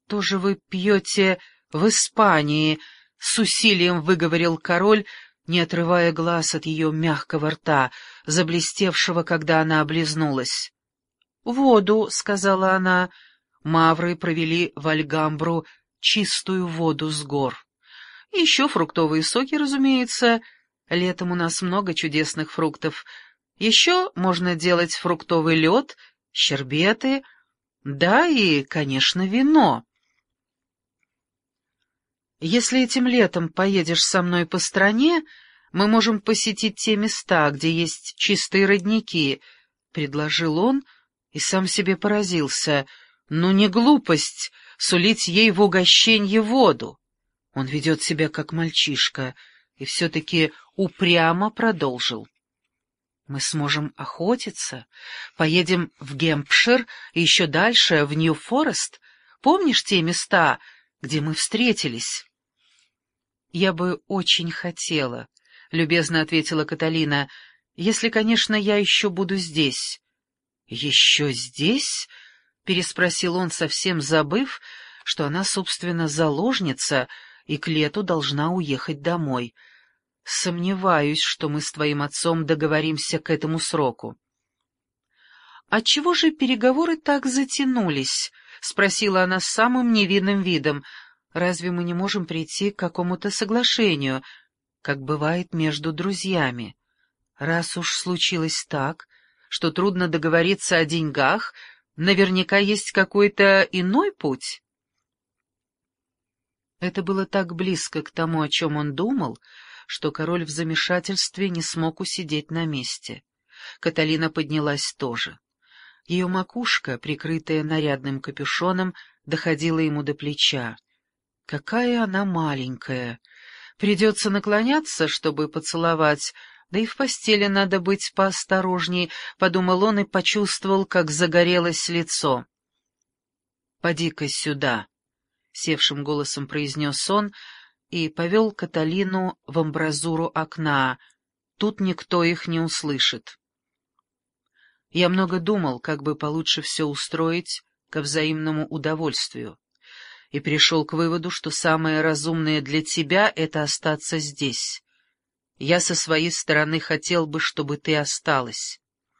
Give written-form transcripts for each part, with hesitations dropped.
что же вы пьете в Испании?» — с усилием выговорил король, не отрывая глаз от ее мягкого рта, заблестевшего, когда она облизнулась. «Воду», — сказала она. «Мавры провели в Альгамбру чистую воду с гор. И еще фруктовые соки, разумеется. Летом у нас много чудесных фруктов. Еще можно делать фруктовый лед, щербеты, да и, конечно, вино. Если этим летом поедешь со мной по стране, мы можем посетить те места, где есть чистые родники», — предложил он и сам себе поразился. Ну, не глупость сулить ей в угощенье воду. Он ведет себя как мальчишка и все-таки упрямо продолжил. «Мы сможем охотиться, поедем в Гэмпшир и еще дальше, в Нью-Форест. Помнишь те места, где мы встретились?» «Я бы очень хотела», — любезно ответила Каталина, — «если, конечно, я еще буду здесь». «Еще здесь?» — переспросил он, совсем забыв, что она, собственно, заложница и к лету должна уехать домой. «Сомневаюсь, что мы с твоим отцом договоримся к этому сроку». «Отчего же переговоры так затянулись?» — спросила она с самым невинным видом. «Разве мы не можем прийти к какому-то соглашению, как бывает между друзьями? Раз уж случилось так, что трудно договориться о деньгах, наверняка есть какой-то иной путь». Это было так близко к тому, о чем он думал, что король в замешательстве не смог усидеть на месте. Каталина поднялась тоже. Ее макушка, прикрытая нарядным капюшоном, доходила ему до плеча. Какая она маленькая! Придется наклоняться, чтобы поцеловать, да и в постели надо быть поосторожней, — подумал он и почувствовал, как загорелось лицо. «Поди-ка сюда», — севшим голосом произнес он, и повел Каталину в амбразуру окна. Тут никто их не услышит. Я много думал, как бы получше все устроить ко взаимному удовольствию, и пришел к выводу, что самое разумное для тебя — это остаться здесь. Я со своей стороны хотел бы, чтобы ты осталась.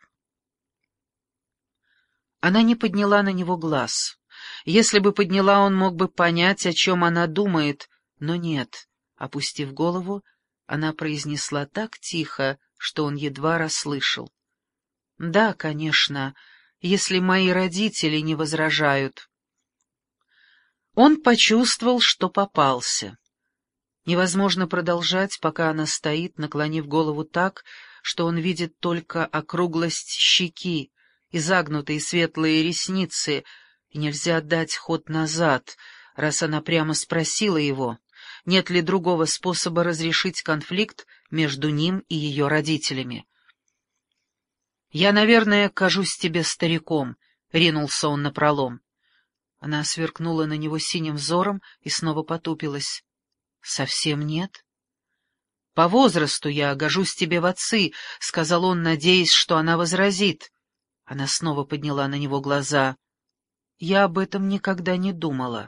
Она не подняла на него глаз. Если бы подняла, он мог бы понять, о чем она думает, но нет. Опустив голову, она произнесла так тихо, что он едва расслышал. «Да, конечно, если мои родители не возражают». Он почувствовал, что попался. Невозможно продолжать, пока она стоит, наклонив голову так, что он видит только округлость щеки и загнутые светлые ресницы, и нельзя дать ход назад, раз она прямо спросила его, нет ли другого способа разрешить конфликт между ним и ее родителями. «Я, наверное, кажусь тебе стариком», — ринулся он напролом. Она сверкнула на него синим взором и снова потупилась. «Совсем нет?» «По возрасту я гожусь тебе в отцы», — сказал он, надеясь, что она возразит. Она снова подняла на него глаза. «Я об этом никогда не думала».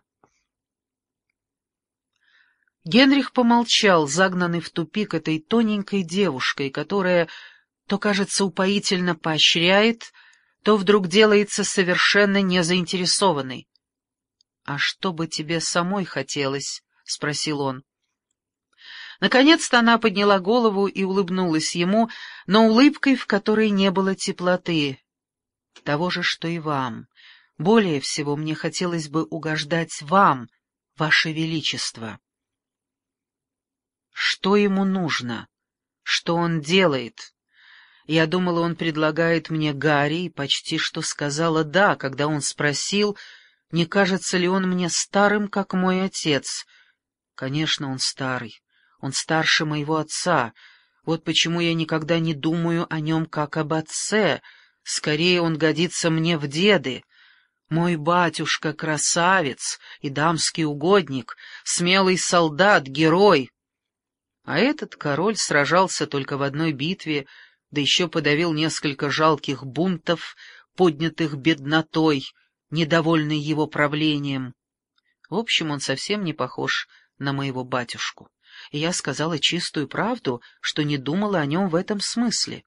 Генрих помолчал, загнанный в тупик этой тоненькой девушкой, которая то, кажется, упоительно поощряет, то вдруг делается совершенно незаинтересованной. «А что бы тебе самой хотелось?» — спросил он. Наконец-то она подняла голову и улыбнулась ему, но улыбкой, в которой не было теплоты. «Того же, что и вам. Более всего мне хотелось бы угождать вам, ваше величество». Что ему нужно? Что он делает? Я думала, он предлагает мне Гарри, и почти что сказала «да», когда он спросил, не кажется ли он мне старым, как мой отец. Конечно, он старый. Он старше моего отца. Вот почему я никогда не думаю о нем как об отце. Скорее, он годится мне в деды. Мой батюшка — красавец и дамский угодник, смелый солдат, герой. А этот король сражался только в одной битве, да еще подавил несколько жалких бунтов, поднятых беднотой, недовольной его правлением. В общем, он совсем не похож на моего батюшку. И я сказала чистую правду, что не думала о нем в этом смысле.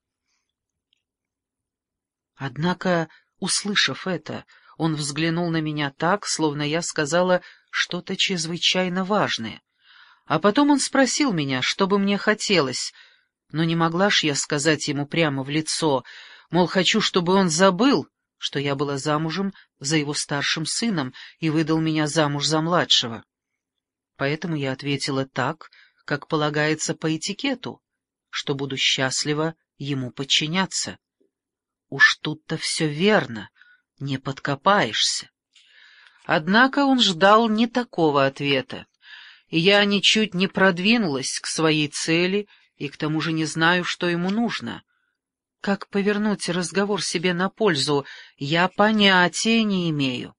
Однако, услышав это, он взглянул на меня так, словно я сказала что-то чрезвычайно важное. А потом он спросил меня, что бы мне хотелось, но не могла ж я сказать ему прямо в лицо, мол, хочу, чтобы он забыл, что я была замужем за его старшим сыном и выдал меня замуж за младшего. Поэтому я ответила так, как полагается по этикету, что буду счастлива ему подчиняться. Уж тут-то все верно, не подкопаешься. Однако он ждал не такого ответа, и я ничуть не продвинулась к своей цели и к тому же не знаю, что ему нужно. Как повернуть разговор себе на пользу, я понятия не имею.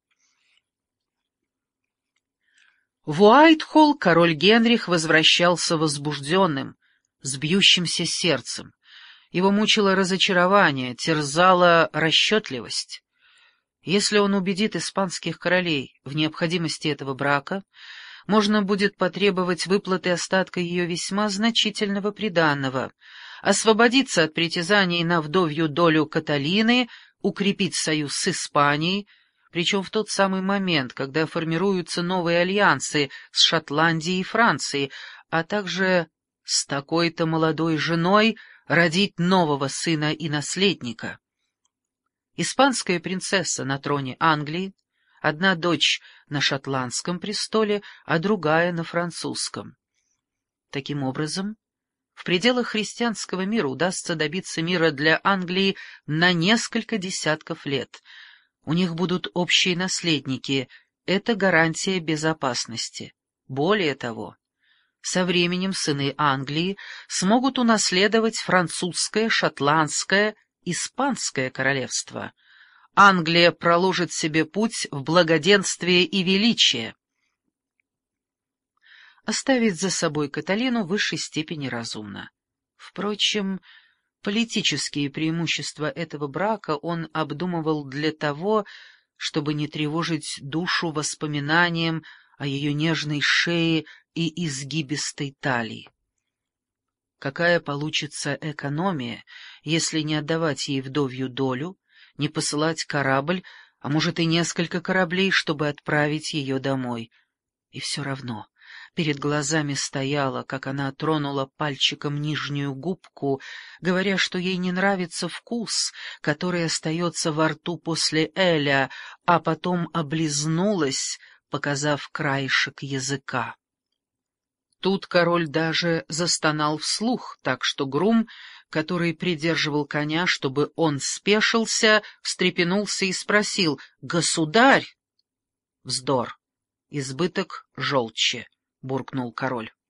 В Уайтхолл король Генрих возвращался возбужденным, с бьющимся сердцем. Его мучило разочарование, терзала расчетливость. Если он убедит испанских королей в необходимости этого брака, можно будет потребовать выплаты остатка ее весьма значительного приданого, освободиться от притязаний на вдовью долю Каталины, укрепить союз с Испанией, причем в тот самый момент, когда формируются новые альянсы с Шотландией и Францией, а также с такой-то молодой женой родить нового сына и наследника. Испанская принцесса на троне Англии, одна дочь на шотландском престоле, а другая на французском. Таким образом, в пределах христианского мира удастся добиться мира для Англии на несколько десятков лет. У них будут общие наследники, это гарантия безопасности. Более того, со временем сыны Англии смогут унаследовать французское, шотландское, испанское королевство. Англия проложит себе путь в благоденствие и величие. Оставить за собой Каталину в высшей степени разумно. Впрочем, политические преимущества этого брака он обдумывал для того, чтобы не тревожить душу воспоминанием о ее нежной шее и изгибистой талии. Какая получится экономия, если не отдавать ей вдовью долю, не посылать корабль, а может и несколько кораблей, чтобы отправить ее домой? И все равно перед глазами стояла, как она тронула пальчиком нижнюю губку, говоря, что ей не нравится вкус, который остается во рту после эля, а потом облизнулась, показав краешек языка. Тут король даже застонал вслух, так что грум, который придерживал коня, чтобы он спешился, встрепенулся и спросил: «Государь!» «Вздор! Избыток желчи!» — буркнул король.